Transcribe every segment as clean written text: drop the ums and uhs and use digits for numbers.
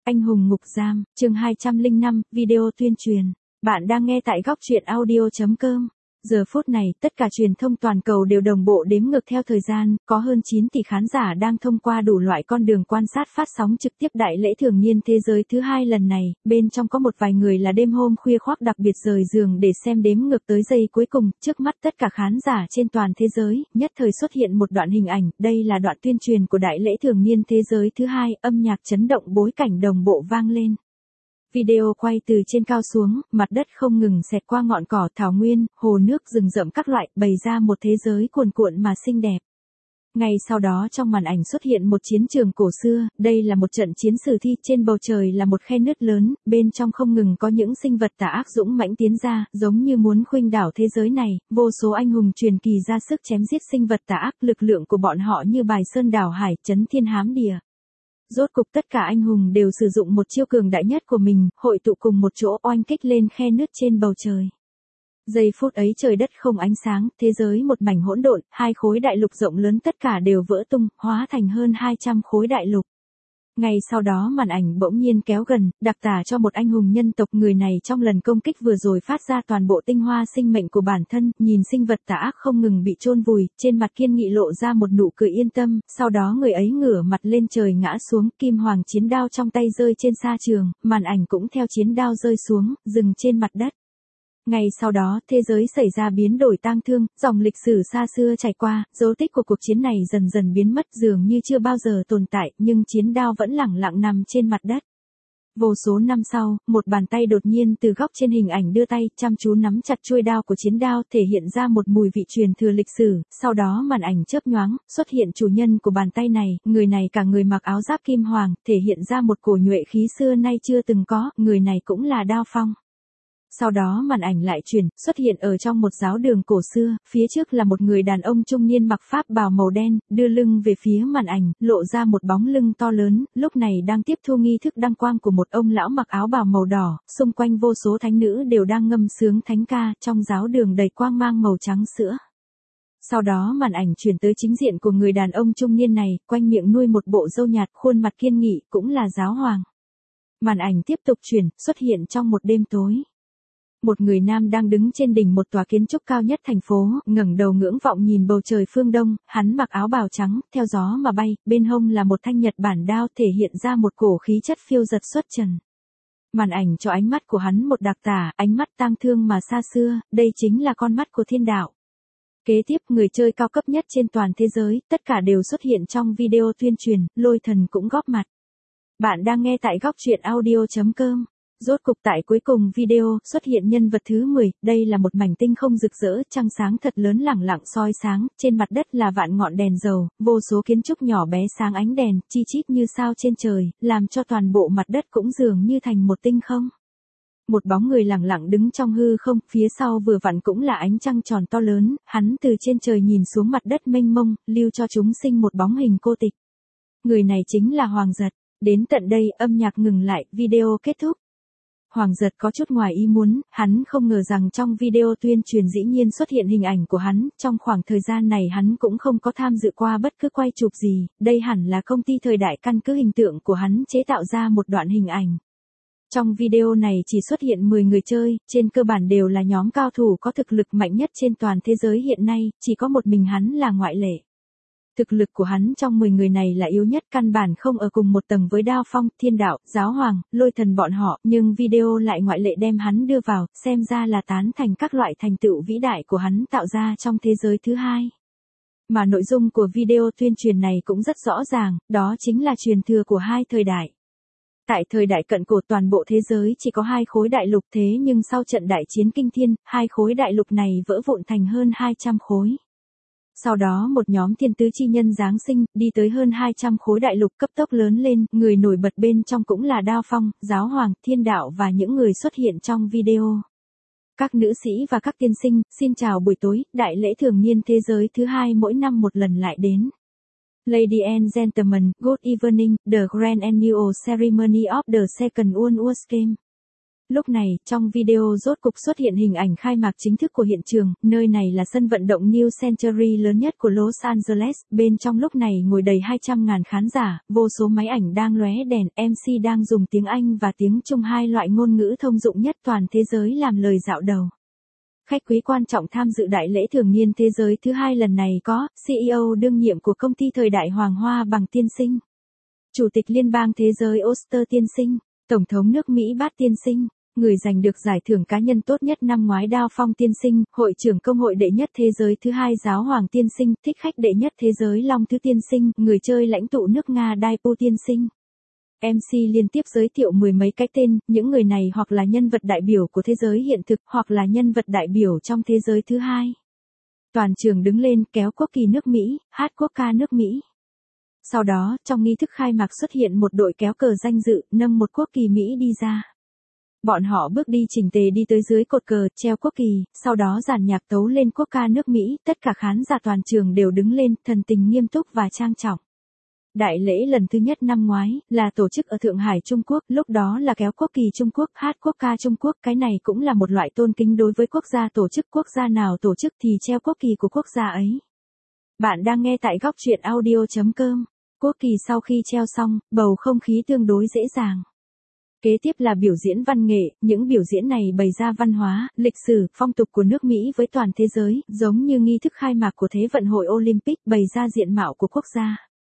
Anh hùng ngục giam, chương 205, video tuyên truyền. Bạn đang nghe tại góc truyện audio.com. Giờ phút này, tất cả truyền thông toàn cầu đều đồng bộ đếm ngược theo thời gian, có hơn 9 tỷ khán giả đang thông qua đủ loại con đường quan sát phát sóng trực tiếp đại lễ thường niên thế giới thứ 2 lần này, bên trong có một vài người là đêm hôm khuya khoác đặc biệt rời giường để xem đếm ngược tới giây cuối cùng, trước mắt tất cả khán giả trên toàn thế giới, nhất thời xuất hiện một đoạn hình ảnh, đây là đoạn tuyên truyền của đại lễ thường niên thế giới thứ 2, âm nhạc chấn động bối cảnh đồng bộ vang lên. Video quay từ trên cao xuống, mặt đất không ngừng xẹt qua ngọn cỏ thảo nguyên, hồ nước rừng rậm các loại, bày ra một thế giới cuồn cuộn mà xinh đẹp. Ngay sau đó trong màn ảnh xuất hiện một chiến trường cổ xưa, đây là một trận chiến sử thi, trên bầu trời là một khe nứt lớn, bên trong không ngừng có những sinh vật tà ác dũng mãnh tiến ra, giống như muốn khuynh đảo thế giới này, vô số anh hùng truyền kỳ ra sức chém giết sinh vật tà ác, lực lượng của bọn họ như bài sơn đảo hải, chấn thiên hám địa. Rốt cục tất cả anh hùng đều sử dụng một chiêu cường đại nhất của mình, hội tụ cùng một chỗ oanh kích lên khe nứt trên bầu trời. Giây phút ấy trời đất không ánh sáng, thế giới một mảnh hỗn độn, hai khối đại lục rộng lớn tất cả đều vỡ tung, hóa thành hơn 200 khối đại lục. Ngay sau đó màn ảnh bỗng nhiên kéo gần, đặc tả cho một anh hùng nhân tộc, người này trong lần công kích vừa rồi phát ra toàn bộ tinh hoa sinh mệnh của bản thân, nhìn sinh vật tà ác không ngừng bị chôn vùi, trên mặt kiên nghị lộ ra một nụ cười yên tâm, sau đó người ấy ngửa mặt lên trời ngã xuống, kim hoàng chiến đao trong tay rơi trên sa trường, màn ảnh cũng theo chiến đao rơi xuống, dừng trên mặt đất. Ngay sau đó, thế giới xảy ra biến đổi tang thương, dòng lịch sử xa xưa trải qua, dấu tích của cuộc chiến này dần dần biến mất dường như chưa bao giờ tồn tại, nhưng chiến đao vẫn lẳng lặng nằm trên mặt đất. Vô số năm sau, một bàn tay đột nhiên từ góc trên hình ảnh đưa tay, chăm chú nắm chặt chuôi đao của chiến đao, thể hiện ra một mùi vị truyền thừa lịch sử, sau đó màn ảnh chớp nhoáng, xuất hiện chủ nhân của bàn tay này, người này cả người mặc áo giáp kim hoàng, thể hiện ra một cổ nhuệ khí xưa nay chưa từng có, người này cũng là Đao Phong. Sau đó màn ảnh lại chuyển, xuất hiện ở trong một giáo đường cổ xưa, phía trước là một người đàn ông trung niên mặc pháp bào màu đen, đưa lưng về phía màn ảnh, lộ ra một bóng lưng to lớn, lúc này đang tiếp thu nghi thức đăng quang của một ông lão mặc áo bào màu đỏ, xung quanh vô số thánh nữ đều đang ngâm sướng thánh ca, trong giáo đường đầy quang mang màu trắng sữa. Sau đó màn ảnh chuyển tới chính diện của người đàn ông trung niên này, quanh miệng nuôi một bộ râu nhạt, khuôn mặt kiên nghị, cũng là giáo hoàng. Màn ảnh tiếp tục chuyển, xuất hiện trong một đêm tối. Một người nam đang đứng trên đỉnh một tòa kiến trúc cao nhất thành phố, ngẩng đầu ngưỡng vọng nhìn bầu trời phương đông, hắn mặc áo bào trắng, theo gió mà bay, bên hông là một thanh nhật bản đao thể hiện ra một cổ khí chất phiêu dật xuất trần. Màn ảnh cho ánh mắt của hắn một đặc tả, ánh mắt tang thương mà xa xưa, đây chính là con mắt của thiên đạo. Kế tiếp, người chơi cao cấp nhất trên toàn thế giới, tất cả đều xuất hiện trong video tuyên truyền, Lôi Thần cũng góp mặt. Bạn đang nghe tại góc truyện audio.com. Rốt cục tại cuối cùng video, xuất hiện nhân vật thứ 10, đây là một mảnh tinh không rực rỡ, trăng sáng thật lớn lẳng lặng soi sáng, trên mặt đất là vạn ngọn đèn dầu, vô số kiến trúc nhỏ bé sáng ánh đèn, chi chít như sao trên trời, làm cho toàn bộ mặt đất cũng dường như thành một tinh không. Một bóng người lẳng lặng đứng trong hư không, phía sau vừa vặn cũng là ánh trăng tròn to lớn, hắn từ trên trời nhìn xuống mặt đất mênh mông, lưu cho chúng sinh một bóng hình cô tịch. Người này chính là Hoàng Giật. Đến tận đây, âm nhạc ngừng lại, video kết thúc. Hoàng Giật có chút ngoài ý muốn, hắn không ngờ rằng trong video tuyên truyền dĩ nhiên xuất hiện hình ảnh của hắn, trong khoảng thời gian này hắn cũng không có tham dự qua bất cứ quay chụp gì, đây hẳn là công ty thời đại căn cứ hình tượng của hắn chế tạo ra một đoạn hình ảnh. Trong video này chỉ xuất hiện 10 người chơi, trên cơ bản đều là nhóm cao thủ có thực lực mạnh nhất trên toàn thế giới hiện nay, chỉ có một mình hắn là ngoại lệ. Thực lực của hắn trong 10 người này là yếu nhất, căn bản không ở cùng một tầng với Đao Phong, Thiên Đạo, Giáo Hoàng, Lôi Thần bọn họ, nhưng video lại ngoại lệ đem hắn đưa vào, xem ra là tán thành các loại thành tựu vĩ đại của hắn tạo ra trong thế giới thứ 2. Mà nội dung của video tuyên truyền này cũng rất rõ ràng, đó chính là truyền thừa của hai thời đại. Tại thời đại cận cổ toàn bộ thế giới chỉ có 2 khối đại lục, thế nhưng sau trận đại chiến kinh thiên, 2 khối đại lục này vỡ vụn thành hơn 200 khối. Sau đó một nhóm thiên tứ chi nhân giáng sinh, đi tới hơn 200 khối đại lục cấp tốc lớn lên, người nổi bật bên trong cũng là Đao Phong, Giáo Hoàng, Thiên Đạo và những người xuất hiện trong video. Các nữ sĩ và các tiên sinh, xin chào buổi tối, đại lễ thường niên thế giới thứ 2 mỗi năm một lần lại đến. Ladies and gentlemen, good evening, the grand annual ceremony of the second World War Game. Lúc này, trong video rốt cục xuất hiện hình ảnh khai mạc chính thức của hiện trường, nơi này là sân vận động New Century lớn nhất của Los Angeles, bên trong lúc này ngồi đầy 200.000 khán giả, vô số máy ảnh đang lóe đèn, MC đang dùng tiếng Anh và tiếng Trung, hai loại ngôn ngữ thông dụng nhất toàn thế giới làm lời dạo đầu. Khách quý quan trọng tham dự đại lễ thường niên thế giới thứ 2 lần này có CEO đương nhiệm của công ty thời đại Hoàng Hoa Bằng tiên sinh, Chủ tịch Liên bang Thế giới Oster tiên sinh, Tổng thống nước Mỹ Biden tiên sinh, người giành được giải thưởng cá nhân tốt nhất năm ngoái Đao Phong tiên sinh, hội trưởng công hội đệ nhất thế giới thứ 2 Giáo hoàng tiên sinh, thích khách đệ nhất thế giới Long Thứ tiên sinh, người chơi lãnh tụ nước Nga Daipu tiên sinh. MC liên tiếp giới thiệu mười mấy cái tên, những người này hoặc là nhân vật đại biểu của thế giới hiện thực, hoặc là nhân vật đại biểu trong thế giới thứ 2. Toàn trường đứng lên, kéo quốc kỳ nước Mỹ, hát quốc ca nước Mỹ. Sau đó, trong nghi thức khai mạc xuất hiện một đội kéo cờ danh dự, nâng một quốc kỳ Mỹ đi ra. Bọn họ bước đi chỉnh tề đi tới dưới cột cờ, treo quốc kỳ, sau đó giàn nhạc tấu lên quốc ca nước Mỹ, tất cả khán giả toàn trường đều đứng lên, thần tình nghiêm túc và trang trọng. Đại lễ lần thứ nhất năm ngoái, là tổ chức ở Thượng Hải Trung Quốc, lúc đó là kéo quốc kỳ Trung Quốc, hát quốc ca Trung Quốc, cái này cũng là một loại tôn kính đối với quốc gia tổ chức, quốc gia nào tổ chức thì treo quốc kỳ của quốc gia ấy. Bạn đang nghe tại góc truyện audio.com. Quốc kỳ sau khi treo xong, bầu không khí tương đối dễ dàng. Kế tiếp là biểu diễn văn nghệ, những biểu diễn này bày ra văn hóa, lịch sử, phong tục của nước Mỹ với toàn thế giới, giống như nghi thức khai mạc của Thế vận hội Olympic bày ra diện mạo của quốc gia.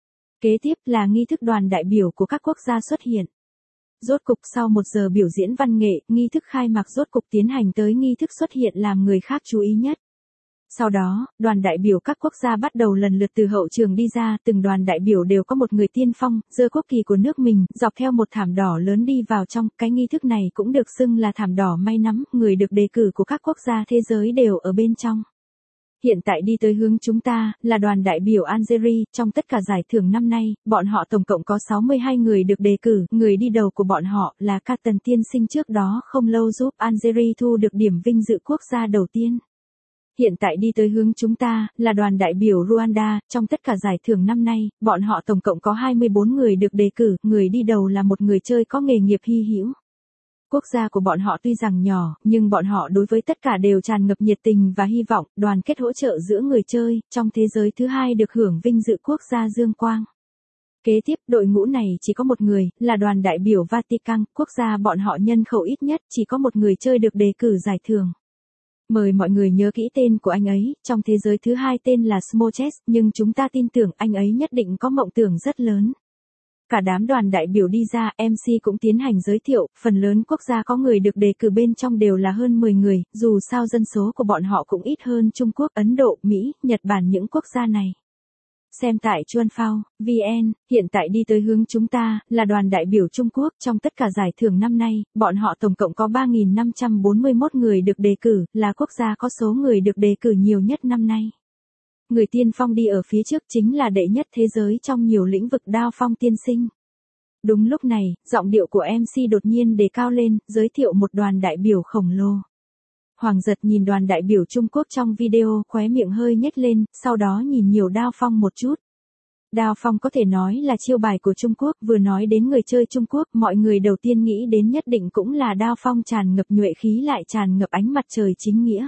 Kế tiếp là nghi thức đoàn đại biểu của các quốc gia xuất hiện. Rốt cục sau 1 giờ biểu diễn văn nghệ, nghi thức khai mạc rốt cục tiến hành tới nghi thức xuất hiện làm người khác chú ý nhất. Sau đó, đoàn đại biểu các quốc gia bắt đầu lần lượt từ hậu trường đi ra, từng đoàn đại biểu đều có một người tiên phong, giơ quốc kỳ của nước mình, dọc theo một thảm đỏ lớn đi vào trong, cái nghi thức này cũng được xưng là thảm đỏ may nắm, người được đề cử của các quốc gia thế giới đều ở bên trong. Hiện tại đi tới hướng chúng ta, là đoàn đại biểu Algeria, trong tất cả giải thưởng năm nay, bọn họ tổng cộng có 62 người được đề cử, người đi đầu của bọn họ là Carton tiên sinh trước đó không lâu giúp Algeria thu được điểm vinh dự quốc gia đầu tiên. Hiện tại đi tới hướng chúng ta, là đoàn đại biểu Rwanda, trong tất cả giải thưởng năm nay, bọn họ tổng cộng có 24 người được đề cử, người đi đầu là một người chơi có nghề nghiệp hy hữu. Quốc gia của bọn họ tuy rằng nhỏ, nhưng bọn họ đối với tất cả đều tràn ngập nhiệt tình và hy vọng, đoàn kết hỗ trợ giữa người chơi, trong thế giới thứ 2 được hưởng vinh dự quốc gia dương quang. Kế tiếp, đội ngũ này chỉ có một người, là đoàn đại biểu Vatican, quốc gia bọn họ nhân khẩu ít nhất, chỉ có một người chơi được đề cử giải thưởng. Mời mọi người nhớ kỹ tên của anh ấy, trong thế giới thứ 2 tên là Smoches, nhưng chúng ta tin tưởng anh ấy nhất định có mộng tưởng rất lớn. Cả đám đoàn đại biểu đi ra, MC cũng tiến hành giới thiệu, phần lớn quốc gia có người được đề cử bên trong đều là hơn 10 người, dù sao dân số của bọn họ cũng ít hơn Trung Quốc, Ấn Độ, Mỹ, Nhật Bản những quốc gia này. Xem tại Chuanphao, VN, hiện tại đi tới hướng chúng ta, là đoàn đại biểu Trung Quốc, trong tất cả giải thưởng năm nay, bọn họ tổng cộng có 3.541 người được đề cử, là quốc gia có số người được đề cử nhiều nhất năm nay. Người tiên phong đi ở phía trước chính là đệ nhất thế giới trong nhiều lĩnh vực Đao Phong tiên sinh. Đúng lúc này, giọng điệu của MC đột nhiên đề cao lên, giới thiệu một đoàn đại biểu khổng lồ. Hoàng giật nhìn đoàn đại biểu Trung Quốc trong video, khóe miệng hơi nhếch lên, sau đó nhìn nhiều Đao Phong một chút. Đao Phong có thể nói là chiêu bài của Trung Quốc, vừa nói đến người chơi Trung Quốc, mọi người đầu tiên nghĩ đến nhất định cũng là Đao Phong tràn ngập nhuệ khí lại tràn ngập ánh mặt trời chính nghĩa.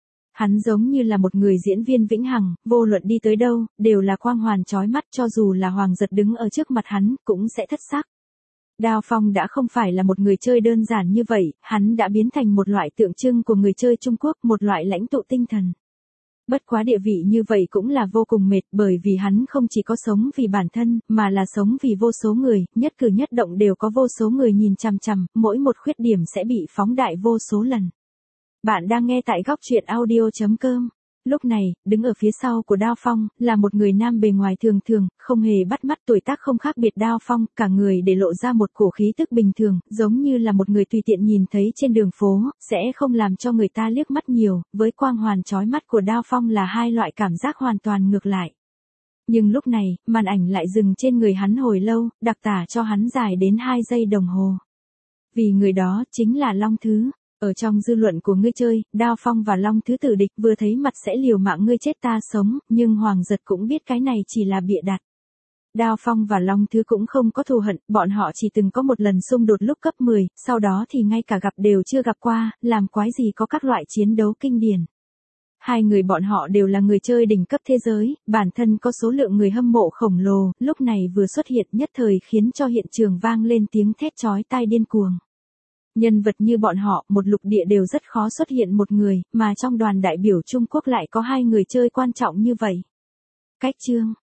Hắn giống như là một người diễn viên vĩnh hằng, vô luận đi tới đâu, đều là quang hoàn chói mắt, cho dù là Hoàng giật đứng ở trước mặt hắn, cũng sẽ thất sắc. Đao Phong đã không phải là một người chơi đơn giản như vậy, hắn đã biến thành một loại tượng trưng của người chơi Trung Quốc, một loại lãnh tụ tinh thần. Bất quá địa vị như vậy cũng là vô cùng mệt, bởi vì hắn không chỉ có sống vì bản thân, mà là sống vì vô số người, nhất cử nhất động đều có vô số người nhìn chằm chằm, mỗi một khuyết điểm sẽ bị phóng đại vô số lần. Bạn đang nghe tại góc truyện audio.com. Lúc này, đứng ở phía sau của Đao Phong, là một người nam bề ngoài thường thường, không hề bắt mắt, tuổi tác không khác biệt Đao Phong, cả người để lộ ra một cổ khí tức bình thường, giống như là một người tùy tiện nhìn thấy trên đường phố, sẽ không làm cho người ta liếc mắt nhiều, với quang hoàn chói mắt của Đao Phong là hai loại cảm giác hoàn toàn ngược lại. Nhưng lúc này, màn ảnh lại dừng trên người hắn hồi lâu, đặc tả cho hắn dài đến 2 giây đồng hồ. Vì người đó, chính là Long Thứ. Ở trong dư luận của người chơi, Đao Phong và Long Thứ tử địch, vừa thấy mặt sẽ liều mạng ngươi chết ta sống, nhưng Hoàng giật cũng biết cái này chỉ là bịa đặt. Đao Phong và Long Thứ cũng không có thù hận, bọn họ chỉ từng có một lần xung đột lúc cấp 10, sau đó thì ngay cả gặp đều chưa gặp qua, làm quái gì có các loại chiến đấu kinh điển. Hai người bọn họ đều là người chơi đỉnh cấp thế giới, bản thân có số lượng người hâm mộ khổng lồ, lúc này vừa xuất hiện nhất thời khiến cho hiện trường vang lên tiếng thét chói tai điên cuồng. Nhân vật như bọn họ, một lục địa đều rất khó xuất hiện một người, mà trong đoàn đại biểu Trung Quốc lại có hai người chơi quan trọng như vậy. Cách chương